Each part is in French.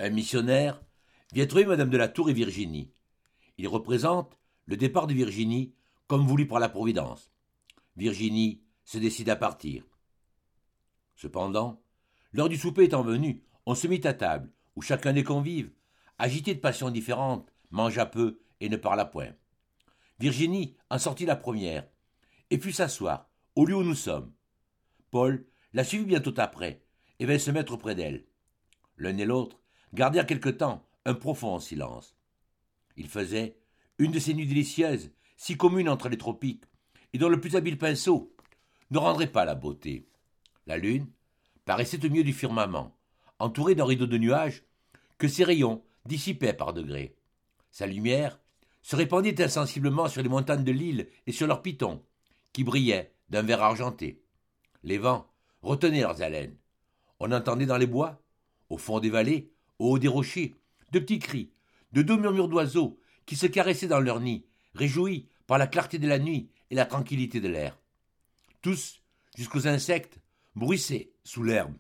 Un missionnaire vient trouver Madame de la Tour et Virginie. Il représente le départ de Virginie comme voulu par la Providence. Virginie se décide à partir. Cependant, l'heure du souper étant venue, on se mit à table, où chacun des convives, agité de passions différentes, mangea peu et ne parla point. Virginie en sortit la première, et put s'asseoir, au lieu où nous sommes. Paul la suivit bientôt après, et vint se mettre près d'elle. L'un et l'autre gardèrent quelque temps un profond silence. Il faisait une de ces nuits délicieuses, si communes entre les tropiques, et dont le plus habile pinceau ne rendrait pas la beauté. La lune paraissait au milieu du firmament, entourée d'un rideau de nuages que ses rayons dissipaient par degrés. Sa lumière se répandait insensiblement sur les montagnes de l'île et sur leurs pitons, qui brillaient d'un vert argenté. Les vents retenaient leurs haleines. On entendait dans les bois, au fond des vallées, au haut des rochers, de petits cris, de doux murmures d'oiseaux qui se caressaient dans leurs nids, réjouis par la clarté de la nuit et la tranquillité de l'air. Tous, jusqu'aux insectes, bruissaient sous l'herbe.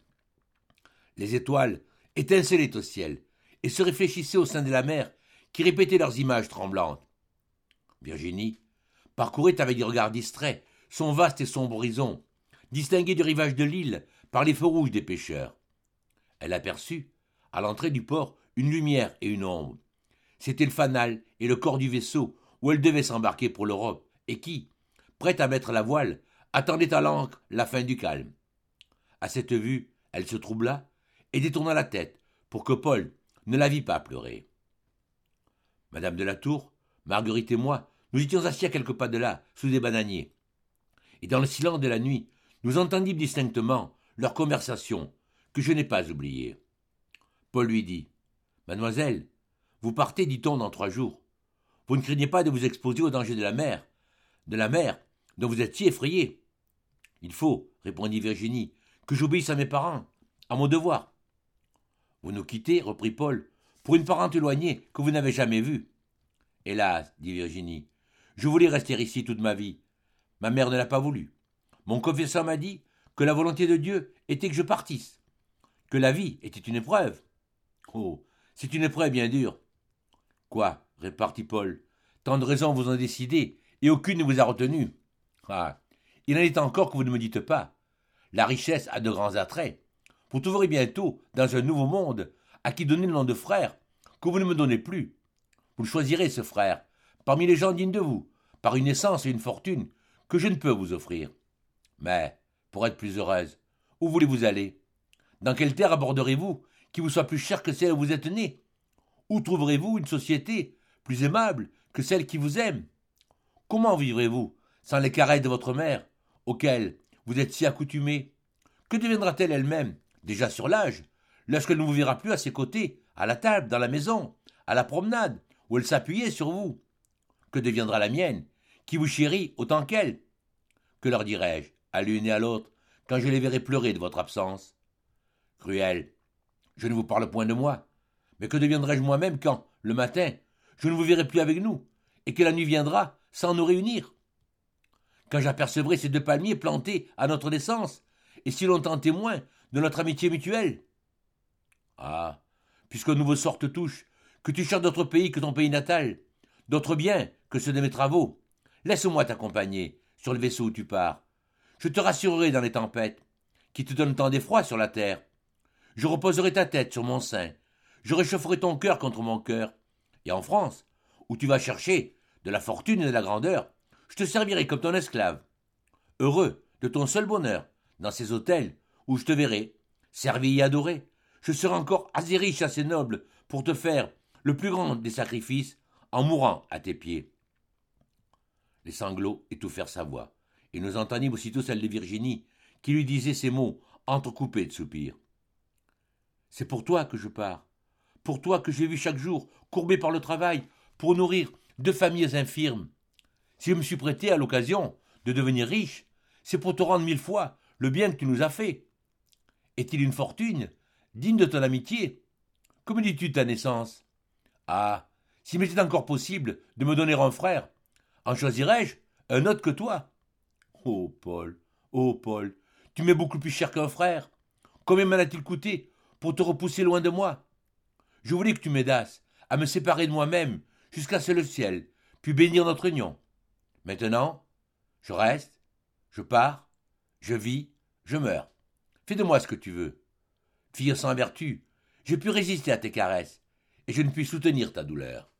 Les étoiles étincelaient au ciel et se réfléchissaient au sein de la mer qui répétait leurs images tremblantes. Virginie parcourait avec des regards distraits son vaste et sombre horizon, distingué du rivage de l'île par les feux rouges des pêcheurs. Elle aperçut, à l'entrée du port, une lumière et une ombre. C'était le fanal et le corps du vaisseau où elle devait s'embarquer pour l'Europe, et qui, prête à mettre la voile, attendait à l'ancre la fin du calme. À cette vue, elle se troubla et détourna la tête pour que Paul ne la vît pas pleurer. Madame de la Tour, Marguerite et moi, nous étions assis à quelques pas de là, sous des bananiers. Et dans le silence de la nuit, nous entendîmes distinctement leur conversation, que je n'ai pas oubliée. Paul lui dit « Mademoiselle, vous partez, dit-on, dans 3 jours. Vous ne craignez pas de vous exposer aux dangers de la mer dont vous êtes si effrayée. » « Il faut, répondit Virginie, que j'obéisse à mes parents, à mon devoir. » « Vous nous quittez, reprit Paul, pour une parente éloignée que vous n'avez jamais vue. » « Hélas, dit Virginie, je voulais rester ici toute ma vie. Ma mère ne l'a pas voulu. Mon confesseur m'a dit que la volonté de Dieu était que je partisse, que la vie était une épreuve. Oh, c'est une épreuve bien dure. Quoi, repartit Paul, tant de raisons vous ont décidé, et aucune ne vous a retenu. Ah, il en est encore que vous ne me dites pas. La richesse a de grands attraits. Vous trouverez bientôt, dans un nouveau monde, à qui donner le nom de frère, que vous ne me donnez plus. Vous le choisirez, ce frère, parmi les gens dignes de vous, par une naissance et une fortune que je ne peux vous offrir. Mais, pour être plus heureuse, où voulez-vous aller? Dans quelle terre aborderez-vous qui vous soit plus chère que celle où vous êtes né? Où trouverez-vous une société plus aimable que celle qui vous aime? Comment vivrez-vous sans les caresses de votre mère, auxquelles vous êtes si accoutumé? Que deviendra-t-elle elle-même, déjà sur l'âge, lorsqu'elle ne vous verra plus à ses côtés, à la table, dans la maison, à la promenade, où elle s'appuyait sur vous? Que deviendra la mienne, qui vous chérit autant qu'elle? Que leur dirai-je, à l'une et à l'autre, quand je les verrai pleurer de votre absence? Cruel, je ne vous parle point de moi, mais que deviendrai-je moi-même quand, le matin, je ne vous verrai plus avec nous, et que la nuit viendra sans nous réunir? Quand j'apercevrai ces 2 palmiers plantés à notre naissance, et si longtemps témoins de notre amitié mutuelle? Ah, puisque nouveau sort te touche, que tu cherches d'autres pays que ton pays natal, d'autres biens que ceux de mes travaux, laisse-moi t'accompagner sur le vaisseau où tu pars. Je te rassurerai dans les tempêtes, qui te donnent tant d'effroi sur la terre. Je reposerai ta tête sur mon sein, je réchaufferai ton cœur contre mon cœur, et en France, où tu vas chercher de la fortune et de la grandeur, je te servirai comme ton esclave. Heureux de ton seul bonheur, dans ces hôtels où je te verrai, servi et adoré, je serai encore assez riche, assez noble, pour te faire le plus grand des sacrifices en mourant à tes pieds. Les sanglots étouffèrent sa voix, et nous entendîmes aussitôt celle de Virginie, qui lui disait ces mots entrecoupés de soupirs. C'est pour toi que je pars, pour toi que j'ai vu chaque jour, courbé par le travail, pour nourrir 2 familles infirmes. Si je me suis prêté à l'occasion de devenir riche, c'est pour te rendre 1000 fois le bien que tu nous as fait. Est-il une fortune digne de ton amitié? Que me dis-tu de ta naissance? Ah, s'il m'était encore possible de me donner un frère, en choisirais-je un autre que toi? Oh Paul, tu m'es beaucoup plus cher qu'un frère. Combien m'en a-t-il coûté pour te repousser loin de moi? Je voulais que tu m'aidasses à me séparer de moi-même jusqu'à ce que le ciel puis bénir notre union. Maintenant, je reste, je pars, je vis, je meurs. Fais de moi ce que tu veux. Fille sans vertu, je puis résister à tes caresses, et je ne puis soutenir ta douleur.